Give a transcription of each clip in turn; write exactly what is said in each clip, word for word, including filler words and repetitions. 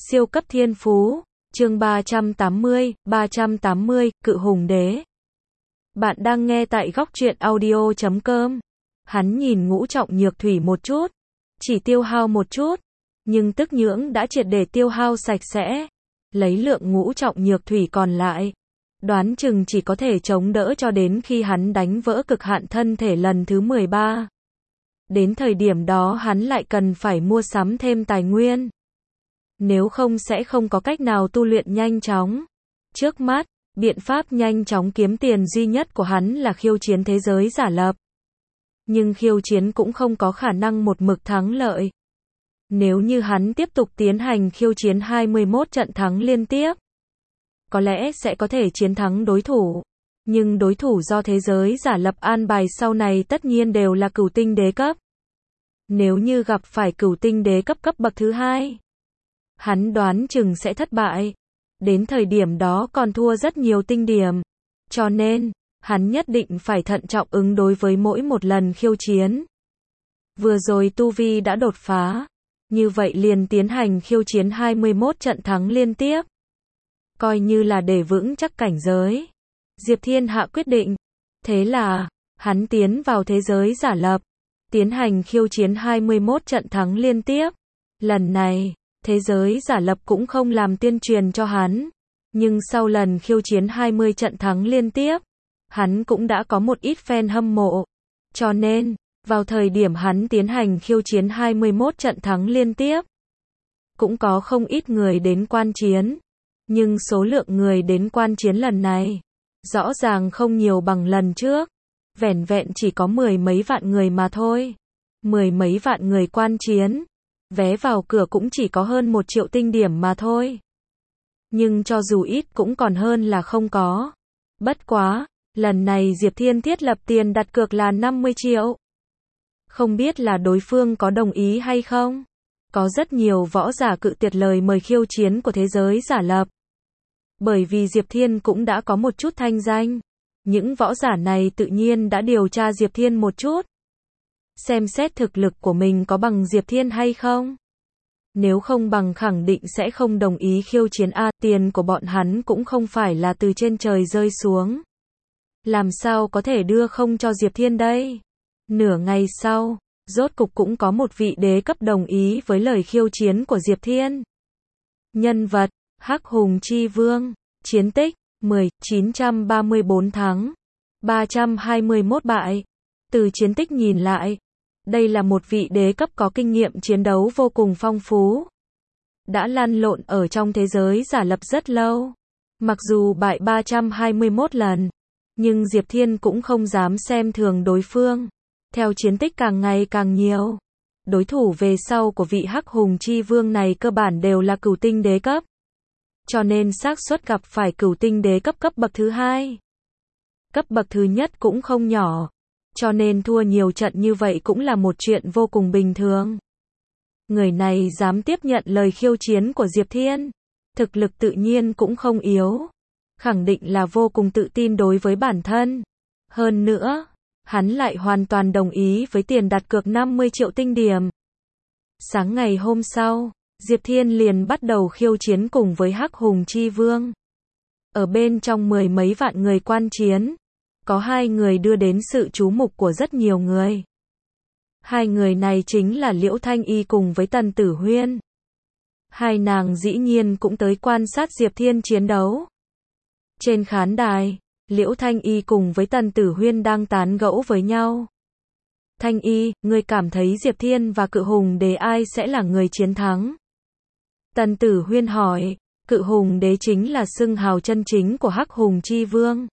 Siêu cấp thiên phú, chương ba trăm tám mươi, ba trăm tám mươi, Cự Hùng Đế. Bạn đang nghe tại góc truyện audio chấm com. Hắn nhìn Ngũ Trọng Nhược Thủy một chút, chỉ tiêu hao một chút, nhưng tức nhưỡng đã triệt để tiêu hao sạch sẽ. Lấy lượng Ngũ Trọng Nhược Thủy còn lại, đoán chừng chỉ có thể chống đỡ cho đến khi hắn đánh vỡ cực hạn thân thể lần thứ mười ba. Đến thời điểm đó hắn lại cần phải mua sắm thêm tài nguyên. Nếu không sẽ không có cách nào tu luyện nhanh chóng. Trước mắt, biện pháp nhanh chóng kiếm tiền duy nhất của hắn là khiêu chiến thế giới giả lập. Nhưng khiêu chiến cũng không có khả năng một mực thắng lợi. Nếu như hắn tiếp tục tiến hành khiêu chiến hai mươi mốt trận thắng liên tiếp, có lẽ sẽ có thể chiến thắng đối thủ. Nhưng đối thủ do thế giới giả lập an bài sau này tất nhiên đều là cửu tinh đế cấp. Nếu như gặp phải cửu tinh đế cấp cấp bậc thứ hai, hắn đoán chừng sẽ thất bại. Đến thời điểm đó còn thua rất nhiều tinh điểm. Cho nên, hắn nhất định phải thận trọng ứng đối với mỗi một lần khiêu chiến. Vừa rồi Tu Vi đã đột phá. Như vậy liền tiến hành khiêu chiến hai mươi mốt trận thắng liên tiếp. Coi như là để vững chắc cảnh giới. Diệp Thiên hạ quyết định. Thế là, hắn tiến vào thế giới giả lập. Tiến hành khiêu chiến hai mươi mốt trận thắng liên tiếp. Lần này, thế giới giả lập cũng không làm tuyên truyền cho hắn. Nhưng sau lần khiêu chiến hai mươi trận thắng liên tiếp, hắn cũng đã có một ít fan hâm mộ. Cho nên, vào thời điểm hắn tiến hành khiêu chiến hai mươi mốt trận thắng liên tiếp, cũng có không ít người đến quan chiến. Nhưng số lượng người đến quan chiến lần này, rõ ràng không nhiều bằng lần trước. Vẻn vẹn chỉ có mười mấy vạn người mà thôi. Mười mấy vạn người quan chiến. Vé vào cửa cũng chỉ có hơn một triệu tinh điểm mà thôi. Nhưng cho dù ít cũng còn hơn là không có. Bất quá, lần này Diệp Thiên thiết lập tiền đặt cược là năm mươi triệu. Không biết là đối phương có đồng ý hay không? Có rất nhiều võ giả cự tuyệt lời mời khiêu chiến của thế giới giả lập. Bởi vì Diệp Thiên cũng đã có một chút thanh danh. Những võ giả này tự nhiên đã điều tra Diệp Thiên một chút. Xem xét thực lực của mình có bằng Diệp Thiên hay không. Nếu không bằng khẳng định sẽ không đồng ý khiêu chiến A. Tiền của bọn hắn cũng không phải là từ trên trời rơi xuống. Làm sao có thể đưa không cho Diệp Thiên đây? Nửa ngày sau, rốt cục cũng có một vị đế cấp đồng ý với lời khiêu chiến của Diệp Thiên. Nhân vật, Hắc Hùng Chi Vương, chiến tích, mười, chín trăm ba mươi bốn thắng, ba trăm hai mươi mốt bại. Từ chiến tích nhìn lại, đây là một vị đế cấp có kinh nghiệm chiến đấu vô cùng phong phú. Đã lăn lộn ở trong thế giới giả lập rất lâu. Mặc dù bại ba trăm hai mươi mốt lần, nhưng Diệp Thiên cũng không dám xem thường đối phương. Theo chiến tích càng ngày càng nhiều, đối thủ về sau của vị Hắc Hùng Chi Vương này cơ bản đều là cửu tinh đế cấp. Cho nên xác suất gặp phải cửu tinh đế cấp cấp bậc thứ hai, cấp bậc thứ nhất cũng không nhỏ. Cho nên thua nhiều trận như vậy cũng là một chuyện vô cùng bình thường. Người này dám tiếp nhận lời khiêu chiến của Diệp Thiên, thực lực tự nhiên cũng không yếu. Khẳng định là vô cùng tự tin đối với bản thân. Hơn nữa, hắn lại hoàn toàn đồng ý với tiền đặt cược năm mươi triệu tinh điểm. Sáng ngày hôm sau, Diệp Thiên liền bắt đầu khiêu chiến cùng với Hắc Hùng Chi Vương. Ở bên trong mười mấy vạn người quan chiến, có hai người đưa đến sự chú mục của rất nhiều người. Hai người này chính là Liễu Thanh Y cùng với Tần Tử Huyên. Hai nàng dĩ nhiên cũng tới quan sát Diệp Thiên chiến đấu. Trên khán đài, Liễu Thanh Y cùng với Tần Tử Huyên đang tán gẫu với nhau. Thanh Y, ngươi cảm thấy Diệp Thiên và Cự Hùng Đế ai sẽ là người chiến thắng? Tần Tử Huyên hỏi. Cự Hùng Đế chính là xưng hào chân chính của Hắc Hùng Chi Vương.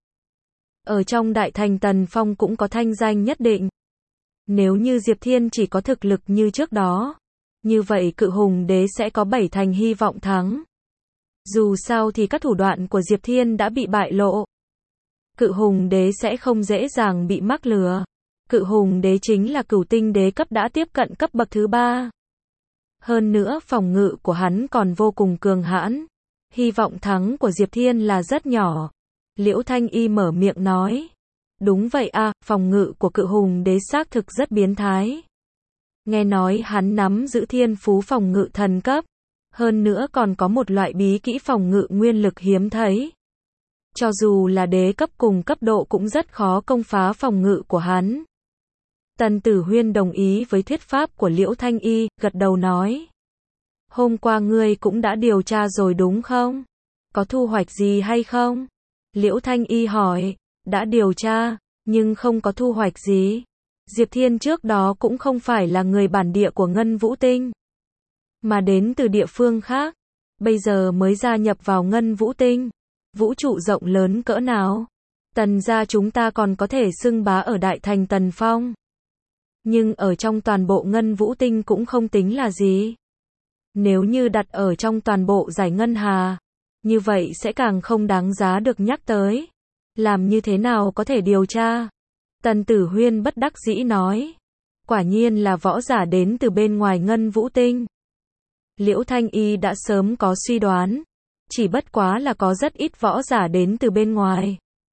Ở trong Đại Thành Tần Phong cũng có thanh danh nhất định. Nếu như Diệp Thiên chỉ có thực lực như trước đó, như vậy Cự Hùng Đế sẽ có bảy thành hy vọng thắng. Dù sao thì các thủ đoạn của Diệp Thiên đã bị bại lộ. Cự Hùng Đế sẽ không dễ dàng bị mắc lừa. Cự Hùng Đế chính là cửu tinh đế cấp đã tiếp cận cấp bậc thứ ba. Hơn nữa phòng ngự của hắn còn vô cùng cường hãn. Hy vọng thắng của Diệp Thiên là rất nhỏ. Liễu Thanh Y mở miệng nói. Đúng vậy à, phòng ngự của Cự Hùng Đế xác thực rất biến thái. Nghe nói hắn nắm giữ thiên phú phòng ngự thần cấp. Hơn nữa còn có một loại bí kỹ phòng ngự nguyên lực hiếm thấy. Cho dù là đế cấp cùng cấp độ cũng rất khó công phá phòng ngự của hắn. Tần Tử Huyên đồng ý với thuyết pháp của Liễu Thanh Y, gật đầu nói. Hôm qua ngươi cũng đã điều tra rồi đúng không? Có thu hoạch gì hay không? Liễu Thanh Y hỏi, đã điều tra, nhưng không có thu hoạch gì. Diệp Thiên trước đó cũng không phải là người bản địa của Ngân Vũ Tinh, mà đến từ địa phương khác. Bây giờ mới gia nhập vào Ngân Vũ Tinh. Vũ trụ rộng lớn cỡ nào? Tần gia chúng ta còn có thể xưng bá ở Đại Thành Tần Phong. Nhưng ở trong toàn bộ Ngân Vũ Tinh cũng không tính là gì. Nếu như đặt ở trong toàn bộ giải Ngân Hà, như vậy sẽ càng không đáng giá được nhắc tới. Làm như thế nào có thể điều tra? Tần Tử Huyên bất đắc dĩ nói. Quả nhiên là võ giả đến từ bên ngoài Ngân Vũ Tinh. Liễu Thanh Y đã sớm có suy đoán. Chỉ bất quá là có rất ít võ giả đến từ bên ngoài.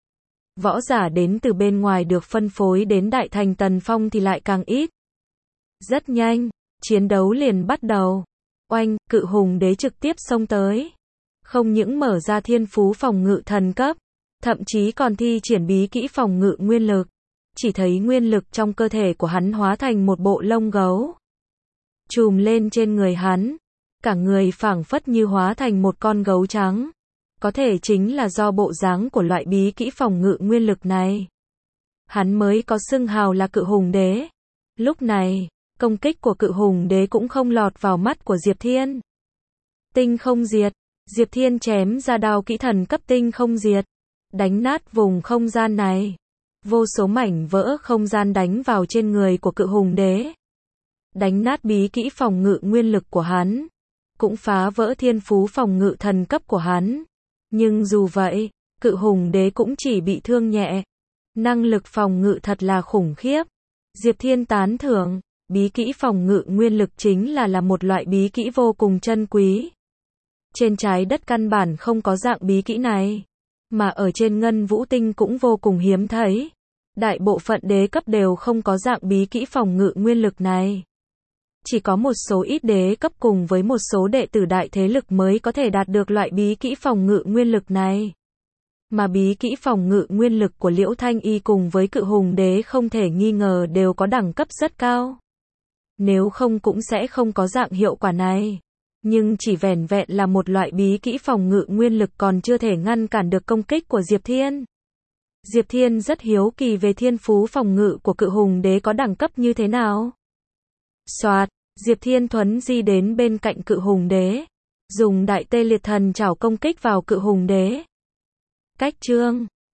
Võ giả đến từ bên ngoài được phân phối đến Đại Thành Tần Phong thì lại càng ít. Rất nhanh, chiến đấu liền bắt đầu. Oanh, Cự Hùng Đế trực tiếp xông tới. Không những mở ra thiên phú phòng ngự thần cấp, thậm chí còn thi triển bí kỹ phòng ngự nguyên lực. Chỉ thấy nguyên lực trong cơ thể của hắn hóa thành một bộ lông gấu. Trùm lên trên người hắn. Cả người phảng phất như hóa thành một con gấu trắng. Có thể chính là do bộ dáng của loại bí kỹ phòng ngự nguyên lực này. Hắn mới có xưng hào là Cự Hùng Đế. Lúc này, công kích của Cự Hùng Đế cũng không lọt vào mắt của Diệp Thiên. Tinh không diệt. Diệp Thiên chém ra đao kỹ thần cấp tinh không diệt. Đánh nát vùng không gian này. Vô số mảnh vỡ không gian đánh vào trên người của Cự Hùng Đế. Đánh nát bí kỹ phòng ngự nguyên lực của hắn. Cũng phá vỡ thiên phú phòng ngự thần cấp của hắn. Nhưng dù vậy, Cự Hùng Đế cũng chỉ bị thương nhẹ. Năng lực phòng ngự thật là khủng khiếp. Diệp Thiên tán thưởng, bí kỹ phòng ngự nguyên lực chính là là một loại bí kỹ vô cùng chân quý. Trên trái đất căn bản không có dạng bí kỹ này, mà ở trên Ngân Vũ Tinh cũng vô cùng hiếm thấy. Đại bộ phận đế cấp đều không có dạng bí kỹ phòng ngự nguyên lực này. Chỉ có một số ít đế cấp cùng với một số đệ tử đại thế lực mới có thể đạt được loại bí kỹ phòng ngự nguyên lực này. Mà bí kỹ phòng ngự nguyên lực của Liễu Thanh Y cùng với Cự Hùng Đế không thể nghi ngờ đều có đẳng cấp rất cao. Nếu không cũng sẽ không có dạng hiệu quả này. Nhưng chỉ vẻn vẹn là một loại bí kỹ phòng ngự nguyên lực còn chưa thể ngăn cản được công kích của Diệp Thiên. Diệp Thiên rất hiếu kỳ về thiên phú phòng ngự của Cự Hùng Đế có đẳng cấp như thế nào. Soạt, Diệp Thiên thuấn di đến bên cạnh Cự Hùng Đế, dùng Đại Tê Liệt Thần Trảo công kích vào Cự Hùng Đế. Cách chương